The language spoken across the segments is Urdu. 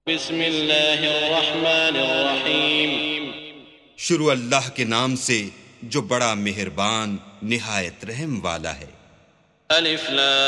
بسم اللہ الرحمن الرحیم۔ شروع اللہ کے نام سے جو بڑا مہربان نہایت رحم والا ہے۔ الف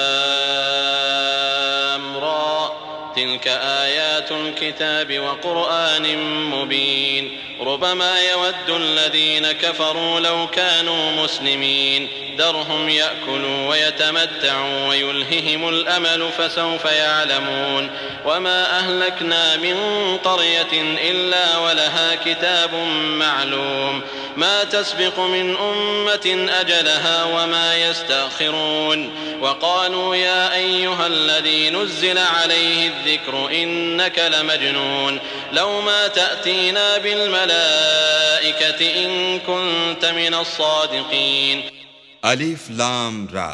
لام را تلك آیات الكتاب وقرآن مبین ربما يود الذين كفروا لو كانوا مسلمين ذرهم يأكلوا ويتمتعوا ويلههم الأمل فسوف يعلمون وما أهلكنا من قرية إلا ولها كتاب معلوم ما تسبق من أمة أجلها وما يستأخرون وقالوا يا أيها الذي نزل عليه الذكر إنك لمجنون لو ما تأتينا بالملائكة إن كنت من الصادقين۔ الف لام را،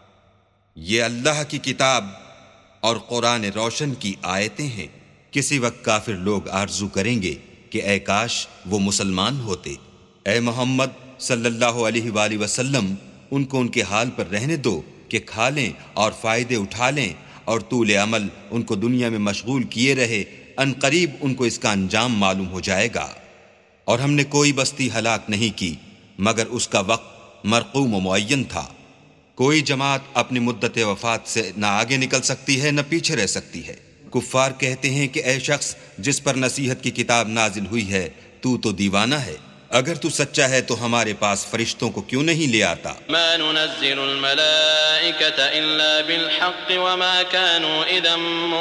یہ اللہ کی کتاب اور قرآن روشن کی آیتیں ہیں۔ کسی وقت کافر لوگ آرزو کریں گے کہ اے کاش وہ مسلمان ہوتے۔ اے محمد صلی اللہ علیہ وآلہ وسلم، ان کو ان کے حال پر رہنے دو کہ کھا لیں اور فائدے اٹھا لیں اور طول عمل ان کو دنیا میں مشغول کیے رہے، ان قریب ان کو اس کا انجام معلوم ہو جائے گا۔ اور ہم نے کوئی بستی ہلاک نہیں کی مگر اس کا وقت مرقوم و معین تھا۔ کوئی جماعت اپنی مدت وفات سے نہ آگے نکل سکتی ہے نہ پیچھے رہ سکتی ہے۔ کفار کہتے ہیں کہ اے شخص جس پر نصیحت کی کتاب نازل ہوئی ہے تو دیوانہ ہے، اگر تو سچا ہے تو ہمارے پاس فرشتوں کو کیوں نہیں لے آتا؟ ما ننزل الملائكة إلا بالحق وما كانوا إذا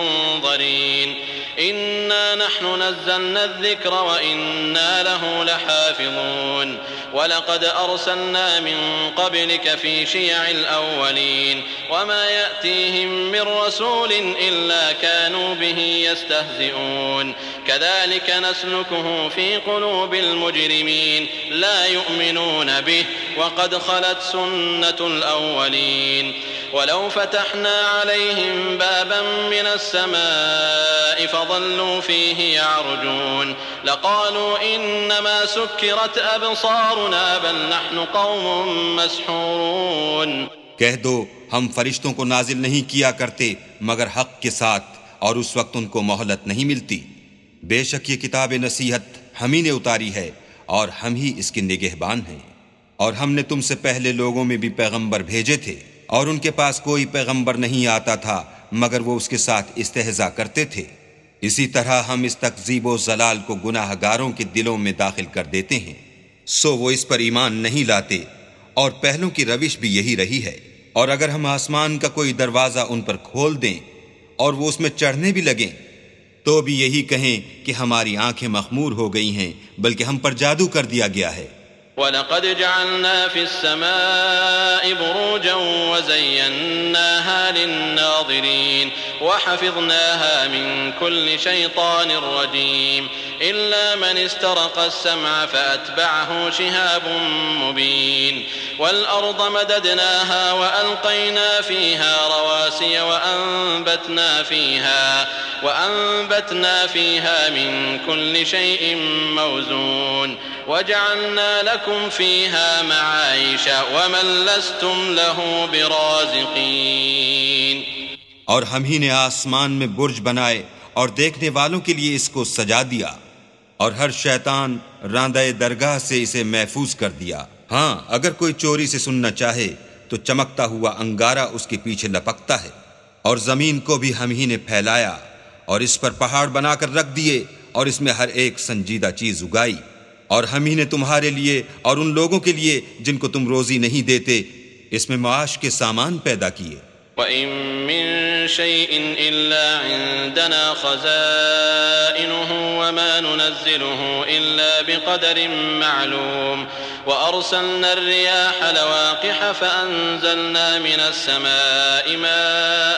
منظرين إنا نحن نزلنا الذكر وإنا له لحافظون ولقد أرسلنا من قبلك في شيع الأولين وما يأتيهم من رسول إلا كانوا به يستهزئون كذلك نسلكه في قلوب المجرمين لا يؤمنون به وقد خلت سنة الأولين ولو فتحنا عليهم بابا من السماء فظلوا فيه يعرجون لقالوا إنما سكرت أبصارنا بل نحن قوم مسحورون۔ کہہ دو ہم فرشتوں کو نازل نہیں کیا کرتے مگر حق کے ساتھ، اور اس وقت ان کو مہلت نہیں ملتی۔ بے شک یہ کتاب نصیحت ہم ہی نے اتاری ہے اور ہم ہی اس کے نگہبان ہیں۔ اور ہم نے تم سے پہلے لوگوں میں بھی پیغمبر بھیجے تھے اور ان کے پاس کوئی پیغمبر نہیں آتا تھا مگر وہ اس کے ساتھ استہزاء کرتے تھے۔ اسی طرح ہم اس تکذیب و ضلال کو گناہ گاروں کے دلوں میں داخل کر دیتے ہیں، سو وہ اس پر ایمان نہیں لاتے، اور پہلوں کی روش بھی یہی رہی ہے۔ اور اگر ہم آسمان کا کوئی دروازہ ان پر کھول دیں اور وہ اس میں چڑھنے بھی لگیں تو بھی یہی کہیں کہ ہماری آنکھیں مخمور ہو گئی ہیں، بلکہ ہم پر جادو کر دیا گیا ہے۔ وَلَقَدْ جَعَلْنَا فِي السَّمَاءِ بُرُوجًا وَزَيَّنَّاهَا لِلنَّاظِرِينَ وَحَفِظْنَاهَا مِنْ كُلِّ شَيْطَانٍ رَجِيمٍ إِلَّا مَنِ اسْتَرَقَ السَّمْعَ فَأَتْبَعَهُ شِهَابٌ مُبِينٌ وَالْأَرْضَ مَدَدْنَاهَا وَأَلْقَيْنَا فِيهَا رَوَاسِيَ وَأَنبَتْنَا فِيهَا مِنْ كُلِّ شَيْءٍ مَوْزُونٍ وَجَعَلْنَا لَكُمْ فِيهَا مَعَايِشَ وَمَنْ لَسْتُمْ لَهُ بِرَازِقِينَ۔ اور ہم ہی نے آسمان میں برج بنائے اور دیکھنے والوں کے لیے اس کو سجا دیا، اور ہر شیطان راندہ درگاہ سے اسے محفوظ کر دیا۔ ہاں اگر کوئی چوری سے سننا چاہے تو چمکتا ہوا انگارہ اس کے پیچھے لپکتا ہے۔ اور زمین کو بھی ہم ہی نے پھیلایا اور اس پر پہاڑ بنا کر رکھ دیے اور اس میں ہر ایک سنجیدہ چیز اگائی، اور ہم ہی نے تمہارے لیے اور ان لوگوں کے لیے جن کو تم روزی نہیں دیتے اس میں معاش کے سامان پیدا کیے۔ وَإِن مِّن شَيْءٍ إِلَّا عِندَنَا خَزَائِنُهُ وَمَا نُنَزِّلُهُ إِلَّا بِقَدَرٍ مَّعْلُومٍ وَأَرْسَلْنَا الرِّيَاحَ لَوَاقِحَ فَأَنزَلْنَا مِنَ السَّمَاءِ مَاءً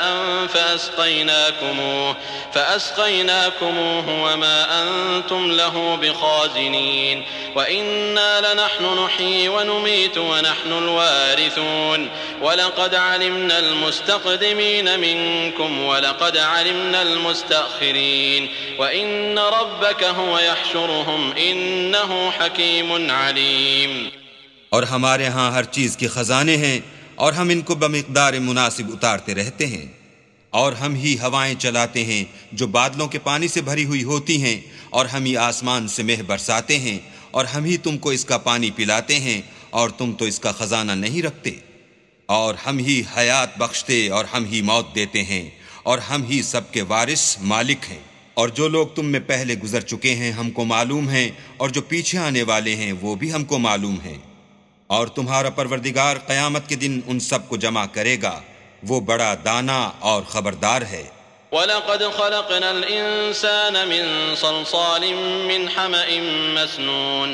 فَأَسْقَيْنَاكُمُوهُ وَمَا أَنتُمْ لَهُ بِخَازِنِينَ وَإِنَّا لَنَحْنُ نُحْيِي وَنُمِيتُ وَنَحْنُ الْوَارِثُونَ وَلَقَدْ عَلِمْنَا المستقدمين منكم ولقد علمنا المستأخرين وإن ربك هو يحشرهم إنه حكيم عليم۔ اور ہمارے ہاں ہر چیز کے خزانے ہیں اور ہم ان کو بمقدار مناسب اتارتے رہتے ہیں۔ اور ہم ہی ہوائیں چلاتے ہیں جو بادلوں کے پانی سے بھری ہوئی ہوتی ہیں، اور ہم ہی آسمان سے مہ برساتے ہیں، اور ہم ہی تم کو اس کا پانی پلاتے ہیں، اور تم تو اس کا خزانہ نہیں رکھتے، اور ہم ہی حیات بخشتے اور ہم ہی موت دیتے ہیں، اور ہم ہی سب کے وارث مالک ہیں۔ اور جو لوگ تم میں پہلے گزر چکے ہیں ہم کو معلوم ہیں، اور جو پیچھے آنے والے ہیں وہ بھی ہم کو معلوم ہیں، اور تمہارا پروردگار قیامت کے دن ان سب کو جمع کرے گا، وہ بڑا دانا اور خبردار ہے۔ وَلَقَدْ خَلَقْنَا الْإِنسَانَ مِنْ صَلْصَالٍ مِّنْ حَمَإٍ مَّسْنُونٍ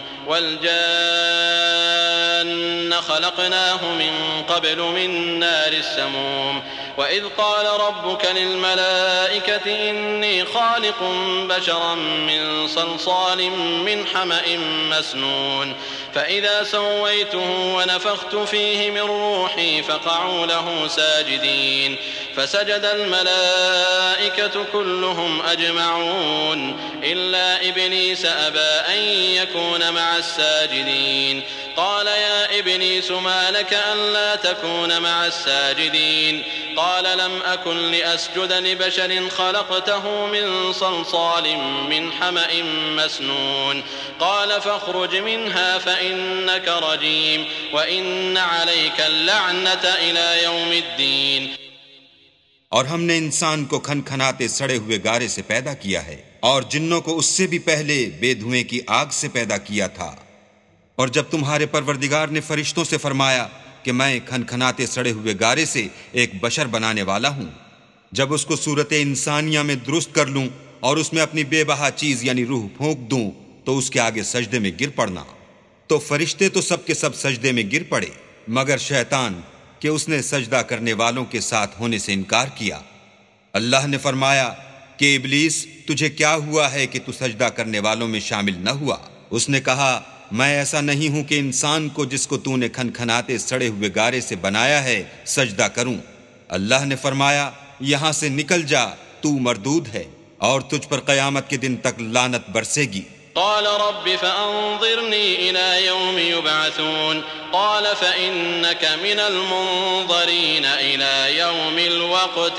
وَالْجَانَّ خَلَقْنَاهُ مِنْ قَبْلُ مِنْ نَارِ السَّمُومِ وَإِذْ قَالَ رَبُّكَ لِلْمَلَائِكَةِ إِنِّي خَالِقٌ بَشَرًا مِّن صَلْصَالٍ مِّنْ حَمَإٍ مَّسْنُونٍ فَإِذَا سَوَّيْتُهُ وَنَفَخْتُ فِيهِ مِنْ رُوحِي فَقَعُوا لَهُ سَاجِدِينَ فسجد الملائكة كلهم أجمعون إلا إبليس أبى أن يكون مع الساجدين قال يا إبليس ما لك ألا تكون مع الساجدين قال لم أكن لأسجد لبشر خلقته من صلصال من حمأ مسنون قال فاخرج منها فإنك رجيم وإن عليك اللعنة إلى يوم الدين۔ اور ہم نے انسان کو کھنکھناتے سڑے ہوئے گارے سے پیدا کیا ہے، اور جنوں کو اس سے بھی پہلے بے دھوئیں کی آگ سے پیدا کیا تھا۔ اور جب تمہارے پروردگار نے فرشتوں سے فرمایا کہ میں کھنکھناتے سڑے ہوئے گارے سے ایک بشر بنانے والا ہوں، جب اس کو صورت انسانیہ میں درست کر لوں اور اس میں اپنی بے بہا چیز یعنی روح پھونک دوں تو اس کے آگے سجدے میں گر پڑنا، تو فرشتے تو سب کے سب سجدے میں گر پڑے مگر شیطان کہ اس نے سجدہ کرنے والوں کے ساتھ ہونے سے انکار کیا۔ اللہ نے فرمایا کہ ابلیس تجھے کیا ہوا ہے کہ تو سجدہ کرنے والوں میں شامل نہ ہوا؟ اس نے کہا میں ایسا نہیں ہوں کہ انسان کو جس کو تو نے کھنکھناتے سڑے ہوئے گارے سے بنایا ہے سجدہ کروں۔ اللہ نے فرمایا یہاں سے نکل جا، تو مردود ہے اور تجھ پر قیامت کے دن تک لعنت برسے گی۔ قال رب فأنظرني إلى يوم يبعثون قال فإنك من المنظرين إلى يوم الوقت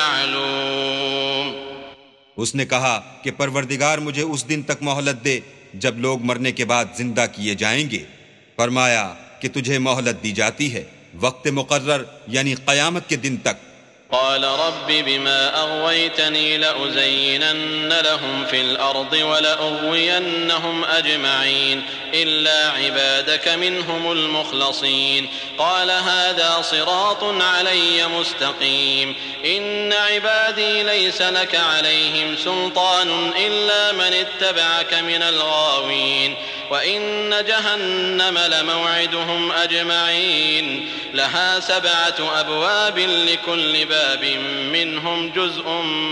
المعلوم۔ اس نے کہا کہ پروردگار مجھے اس دن تک مہلت دے جب لوگ مرنے کے بعد زندہ کیے جائیں گے۔ فرمایا کہ تجھے مہلت دی جاتی ہے وقت مقرر یعنی قیامت کے دن تک۔ قال رب بما أغويتني لأزينن لهم في الأرض ولأغوينهم أجمعين إلا عبادك منهم المخلصين قال هذا صراط علي مستقيم إن عبادي ليس لك عليهم سلطان إلا من اتبعك من الغاوين وإن جهنم لموعدهم أجمعين لها 7 أبواب لكل باب منهم جزء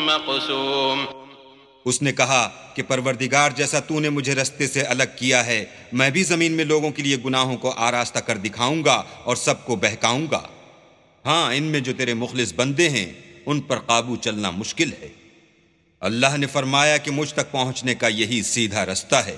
مقسوم۔ اس نے کہا کہ پروردگار جیسا تو نے مجھے رستے سے الگ کیا ہے میں بھی زمین میں لوگوں کے لیے گناہوں کو آراستہ کر دکھاؤں گا اور سب کو بہکاؤں گا۔ ہاں ان میں جو تیرے مخلص بندے ہیں ان پر قابو چلنا مشکل ہے۔ اللہ نے فرمایا کہ مجھ تک پہنچنے کا یہی سیدھا رستہ ہے۔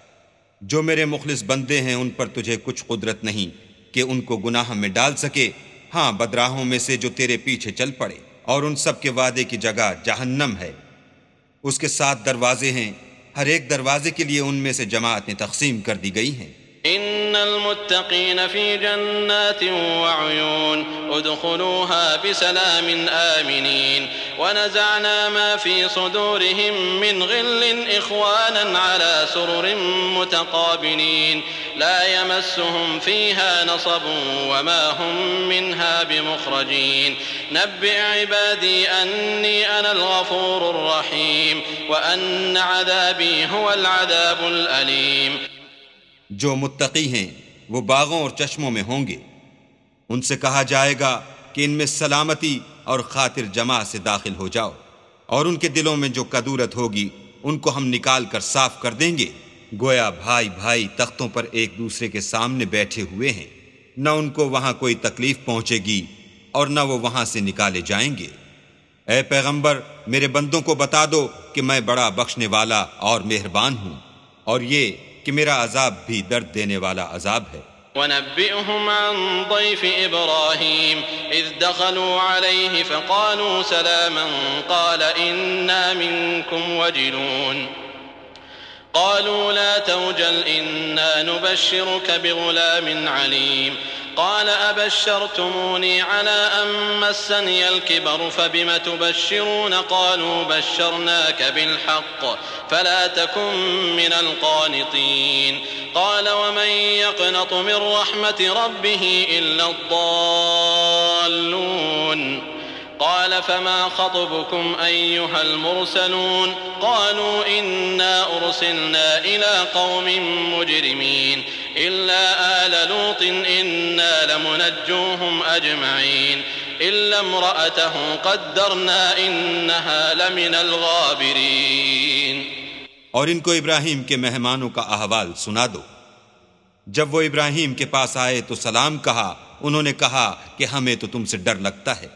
جو میرے مخلص بندے ہیں ان پر تجھے کچھ قدرت نہیں کہ ان کو گناہ میں ڈال سکے، ہاں بدراہوں میں سے جو تیرے پیچھے چل پڑے، اور ان سب کے وعدے کی جگہ جہنم ہے، اس کے 7 دروازے ہیں، ہر ایک دروازے کے لیے ان میں سے جماعتیں تقسیم کر دی گئی ہیں۔ ان المتقين في جنات وعيون ادخلوها بسلام آمنين ونزعنا ما في صدورهم من غل إخوانا على سرر متقابلين لا يمسهم فيها نصب وما هم منها بمخرجين نبئ عبادي أني أنا الغفور الرحيم وأن عذابي هو العذاب الأليم۔ جو متقی ہیں وہ باغوں اور چشموں میں ہوں گے، ان سے کہا جائے گا کہ ان میں سلامتی اور خاطر جمع سے داخل ہو جاؤ، اور ان کے دلوں میں جو کدورت ہوگی ان کو ہم نکال کر صاف کر دیں گے، گویا بھائی بھائی تختوں پر ایک دوسرے کے سامنے بیٹھے ہوئے ہیں، نہ ان کو وہاں کوئی تکلیف پہنچے گی اور نہ وہ وہاں سے نکالے جائیں گے۔ اے پیغمبر میرے بندوں کو بتا دو کہ میں بڑا بخشنے والا اور مہربان ہوں، اور یہ کہ میرا عذاب بھی درد دینے والا عذاب ہے۔ ونبئهم عن ضيف إبراهيم إذ دخلوا عليه فقالوا سلاما قال إنا منكم وجلون قالوا لا توجل إنا نبشرك بغلام عليم قال أبشرتموني على أن مسني الكبر فبم تبشرون قالوا بشرناك بالحق فلا تكن من القانطين قال ومن يقنط من رحمة ربه إلا الضالون قال فما خطبكم أيها المرسلون قالوا إنا أرسلنا إلى قوم مجرمين إلا آل لوط إنا لمنجوهم أجمعين إلا امرأته قدرنا إنها لمن الغابرين۔ اور ان کو ابراہیم کے مہمانوں کا احوال سنا دو۔ جب وہ ابراہیم کے پاس آئے تو سلام کہا۔ انہوں نے کہا کہ ہمیں تو تم سے ڈر لگتا ہے۔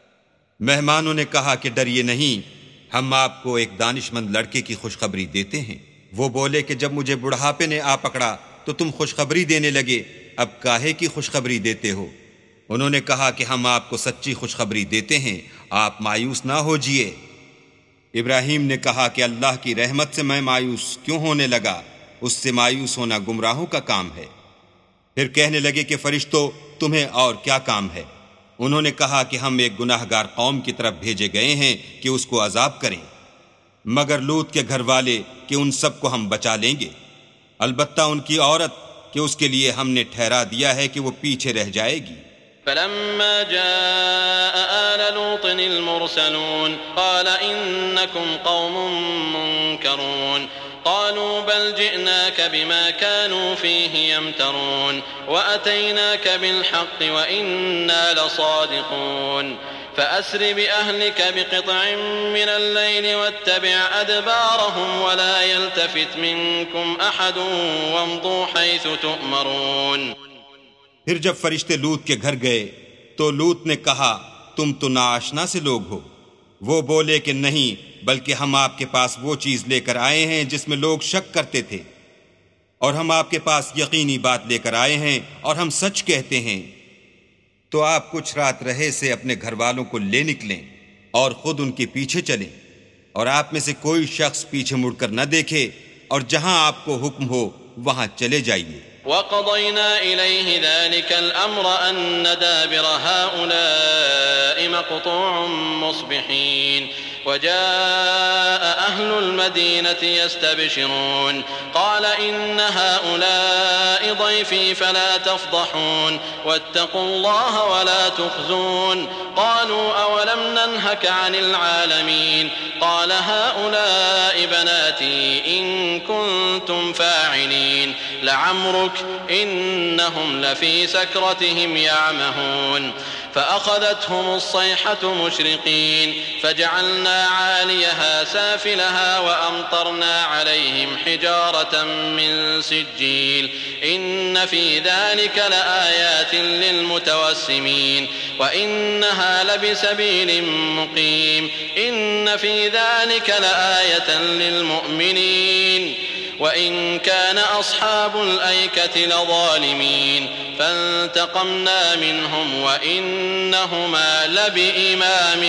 مہمانوں نے کہا کہ ڈریے نہیں، ہم آپ کو ایک دانش مند لڑکے کی خوشخبری دیتے ہیں۔ وہ بولے کہ جب مجھے بڑھاپے نے آ پکڑا تو تم خوشخبری دینے لگے، اب کاہے کی خوشخبری دیتے ہو؟ انہوں نے کہا کہ ہم آپ کو سچی خوشخبری دیتے ہیں، آپ مایوس نہ ہوجئے۔ ابراہیم نے کہا کہ اللہ کی رحمت سے میں مایوس کیوں ہونے لگا؟ اس سے مایوس ہونا گمراہوں کا کام ہے۔ پھر کہنے لگے کہ فرشتوں تمہیں اور کیا کام ہے؟ انہوں نے کہا کہ ہم ایک گناہ گار قوم کی طرف بھیجے گئے ہیں کہ اس کو عذاب کریں، مگر لوط کے گھر والے کہ ان سب کو ہم بچا لیں گے، البتہ ان کی عورت کہ اس کے لیے ہم نے ٹھہرا دیا ہے کہ وہ پیچھے رہ جائے گی۔ فلما جاء آل لوط المرسلون قال إنكم قوم منكرون قالوا بل جئناك بما كانوا فيه يمترون وأتيناك بالحق وإنا لصادقون فأسر بأهلك بقطع من الليل واتبع أدبارهم ولا يلتفت منكم أحد وامضوا حيث تؤمرون۔ پھر جب فرشتے لوط کے گھر گئے تو لوط نے کہا تم تو ناآشنا سے لوگ ہو۔ وہ بولے کہ نہیں، بلکہ ہم آپ کے پاس وہ چیز لے کر آئے ہیں جس میں لوگ شک کرتے تھے، اور ہم آپ کے پاس یقینی بات لے کر آئے ہیں اور ہم سچ کہتے ہیں۔ تو آپ کچھ رات رہے سے اپنے گھر والوں کو لے نکلیں اور خود ان کے پیچھے چلیں، اور آپ میں سے کوئی شخص پیچھے مڑ کر نہ دیکھے، اور جہاں آپ کو حکم ہو وہاں چلے جائیے۔ وَقَضَيْنَا إِلَيْهِ ذَلِكَ الْأَمْرَ أَنَّ دَابِرَ هَؤُلَاءِ مَقْطُوعٌ مُصْبِحِينَ وَجَاءَ أَهْلُ الْمَدِينَةِ يَسْتَبْشِرُونَ قَالَ إِنَّ هَؤُلَاءِ ضَيْفِي فَلَا تَفْضَحُونَ وَاتَّقُوا اللَّهَ وَلَا تُخْزُونَ قَالُوا أَوَلَمْ نَنْهَكَ عَنِ الْعَالَمِينَ قَالَ هَؤُلَاءِ بَنَاتِي إِن كُنتُمْ فَاعِلِينَ لَعَمْرُكَ إِنَّهُمْ لَفِي سَكْرَتِهِمْ يَعْمَهُونَ فأخذتهم الصيحة مشرقين فجعلنا عاليها سافلها وأمطرنا عليهم حجارة من سجيل إن في ذلك لآيات للمتوسمين وإنها لبسبيل مقيم إن في ذلك لآية للمؤمنين وإن كان أصحاب الأيكة لظالمين فانتقمنا منهم وإنهما لبإمام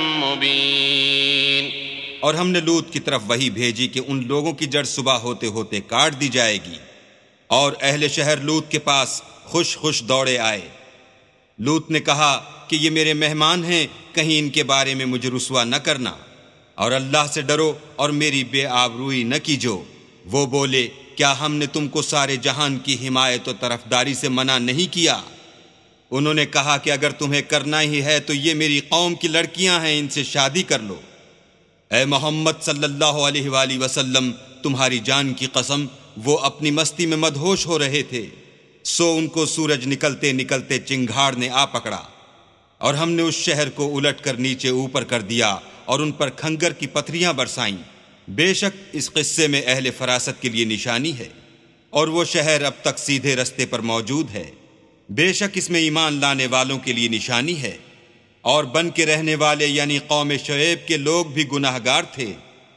مبين۔ اور ہم نے لوط کی طرف وحی بھیجی کہ ان لوگوں کی جڑ صبح ہوتے ہوتے کاٹ دی جائے گی، اور اہل شہر لوط کے پاس خوش خوش دوڑے آئے۔ لوط نے کہا کہ یہ میرے مہمان ہیں، کہیں ان کے بارے میں مجھے رسوا نہ کرنا، اور اللہ سے ڈرو اور میری بے آبروئی نہ کیجو۔ وہ بولے کیا ہم نے تم کو سارے جہان کی حمایت و طرفداری سے منع نہیں کیا؟ انہوں نے کہا کہ اگر تمہیں کرنا ہی ہے تو یہ میری قوم کی لڑکیاں ہیں، ان سے شادی کر لو۔ اے محمد صلی اللہ علیہ وآلہ وسلم، تمہاری جان کی قسم وہ اپنی مستی میں مدہوش ہو رہے تھے، سو ان کو سورج نکلتے نکلتے چنگھاڑ نے آ پکڑا، اور ہم نے اس شہر کو الٹ کر نیچے اوپر کر دیا اور ان پر کھنگر کی پتھریاں برسائیں۔ بے شک اس قصے میں اہل فراست کے لیے نشانی ہے، اور وہ شہر اب تک سیدھے رستے پر موجود ہے۔ بے شک اس میں ایمان لانے والوں کے لیے نشانی ہے، اور بن کے رہنے والے یعنی قوم شعیب کے لوگ بھی گناہ گار تھے۔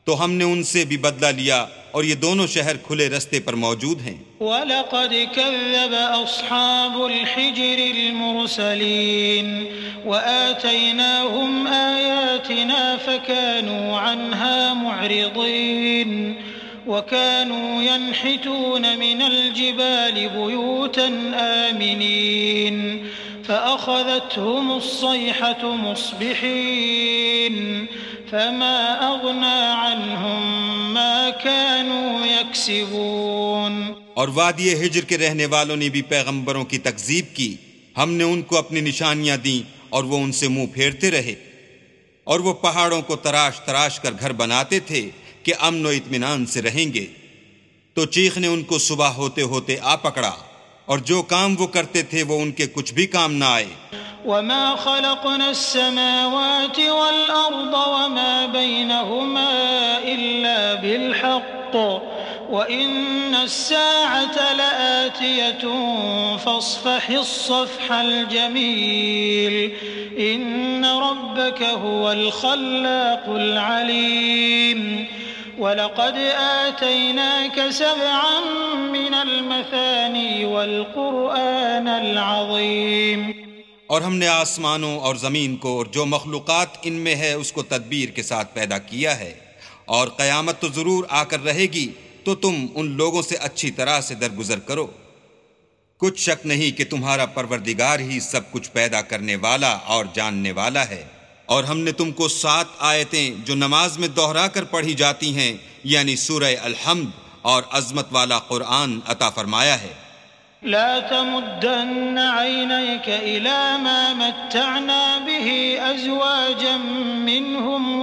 تو ہم نے ان سے بھی بدلہ لیا اور یہ دونوں شہر کھلے رستے پر موجود ہیں۔ وَلَقَدْ كَذَّبَ أَصْحَابُ الْحِجْرِ الْمُرْسَلِينَ وَآتَيْنَاهُمْ آيَاتِنَا فَكَانُوا عَنْهَا مُعْرِضِينَ وَكَانُوا يَنْحِتُونَ مِنَ الْجِبَالِ بُيُوتًا آمِنِينَ فَأَخَذَتْهُمُ الصَّيْحَةُ مُصْبِحِينَ فَمَا أَغْنَى عَنْهُمْ مَا كَانُوا يَكْسِبُونَ۔ اور وادی ہجر کے رہنے والوں نے بھی پیغمبروں کی تکذیب کی، ہم نے ان کو اپنی نشانیاں دیں اور وہ ان سے منہ پھیرتے رہے، اور وہ پہاڑوں کو تراش تراش کر گھر بناتے تھے کہ امن و اطمینان سے رہیں گے، تو چیخ نے ان کو صبح ہوتے ہوتے آ پکڑا، اور جو کام وہ کرتے تھے وہ ان کے کچھ بھی کام نہ آئے۔ وَمَا خَلَقْنَا السَّمَاوَاتِ وَالْأَرْضَ وَمَا بَيْنَهُمَا إِلَّا بِالْحَقِّ وَإِنَّ السَّاعَةَ لَآتِيَةٌ فَاصْفَحِ الصَّفْحَ الْجَمِيلَ إِنَّ رَبَّكَ هُوَ الْخَلَّاقُ الْعَلِيمُ وَلَقَدْ آتَيْنَاكَ سَبْعًا مِنَ الْمَثَانِي وَالْقُرْآنَ الْعَظِيمَ۔ اور ہم نے آسمانوں اور زمین کو اور جو مخلوقات ان میں ہے اس کو تدبیر کے ساتھ پیدا کیا ہے، اور قیامت تو ضرور آ کر رہے گی، تو تم ان لوگوں سے اچھی طرح سے درگزر کرو۔ کچھ شک نہیں کہ تمہارا پروردگار ہی سب کچھ پیدا کرنے والا اور جاننے والا ہے۔ اور ہم نے تم کو 7 آیتیں جو نماز میں دوہرا کر پڑھی جاتی ہیں، یعنی سورہ الحمد اور عظمت والا قرآن عطا فرمایا ہے۔ لا تمدن عينيك إلى ما متعنا به أزواجا منهم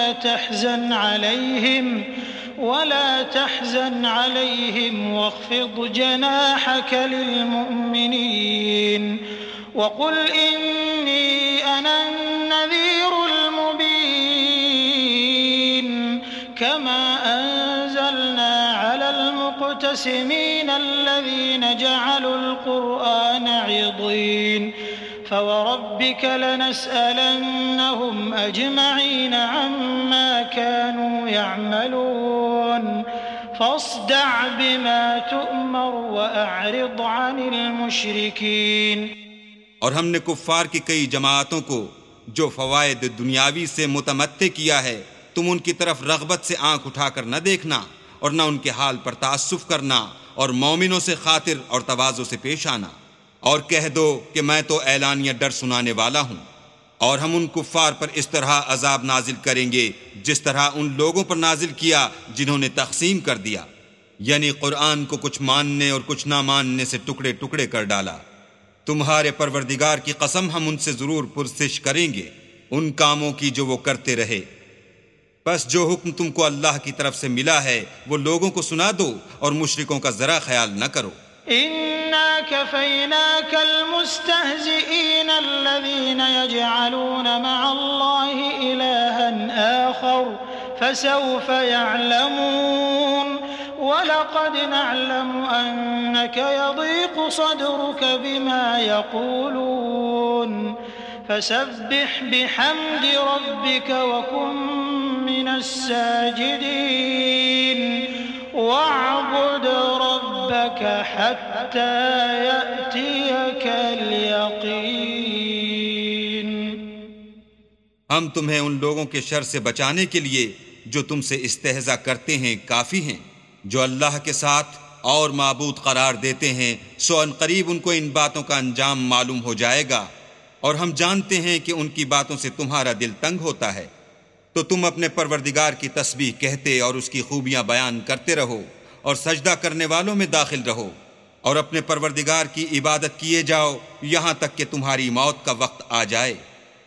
ولا تحزن عليهم واخفض جناحك للمؤمنين وقل إني أنا النذير المبين كما أنزلنا على المقتسمين الذين جعلوا القرآن عضين فوربك لنسألنهم أجمعين عما كانوا يعملون فاصدع بما تؤمر وأعرض عن المشركين۔ اور ہم نے کفار کی کئی جماعتوں کو جو فوائد دنیاوی سے متمتع کیا ہے، تم ان کی طرف رغبت سے آنکھ اٹھا کر نہ دیکھنا اور نہ ان کے حال پر تعسف کرنا، اور مومنوں سے خاطر اور تواضع سے پیش آنا، اور کہہ دو کہ میں تو اعلانیہ ڈر سنانے والا ہوں۔ اور ہم ان کفار پر اس طرح عذاب نازل کریں گے جس طرح ان لوگوں پر نازل کیا جنہوں نے تقسیم کر دیا، یعنی قرآن کو کچھ ماننے اور کچھ نہ ماننے سے ٹکڑے ٹکڑے کر ڈالا۔ تمہارے پروردگار کی قسم ہم ان سے ضرور پرسش کریں گے ان کاموں کی جو وہ کرتے رہے۔ بس جو حکم تم کو اللہ کی طرف سے ملا ہے وہ لوگوں کو سنا دو اور مشرکوں کا ذرا خیال نہ کرو۔ إنا كفيناك المستهزئين الذين يجعلون مع الله إلها آخر فسوف يعلمون ولقد نعلم أنك يضيق صدرك بما يقولون فسبح بحمد ربك وكن من الساجدين واعبد ربك حتى يأتيك اليقين۔ ہم تمہیں ان لوگوں کے شر سے بچانے کے لیے جو تم سے استہزاء کرتے ہیں کافی ہیں، جو اللہ کے ساتھ اور معبود قرار دیتے ہیں، سو ان قریب ان کو ان باتوں کا انجام معلوم ہو جائے گا، اور ہم جانتے ہیں کہ ان کی باتوں سے تمہارا دل تنگ ہوتا ہے، تو تم اپنے پروردگار کی تسبیح کہتے اور اس کی خوبیاں بیان کرتے رہو، اور سجدہ کرنے والوں میں داخل رہو، اور اپنے پروردگار کی عبادت کیے جاؤ یہاں تک کہ تمہاری موت کا وقت آ جائے۔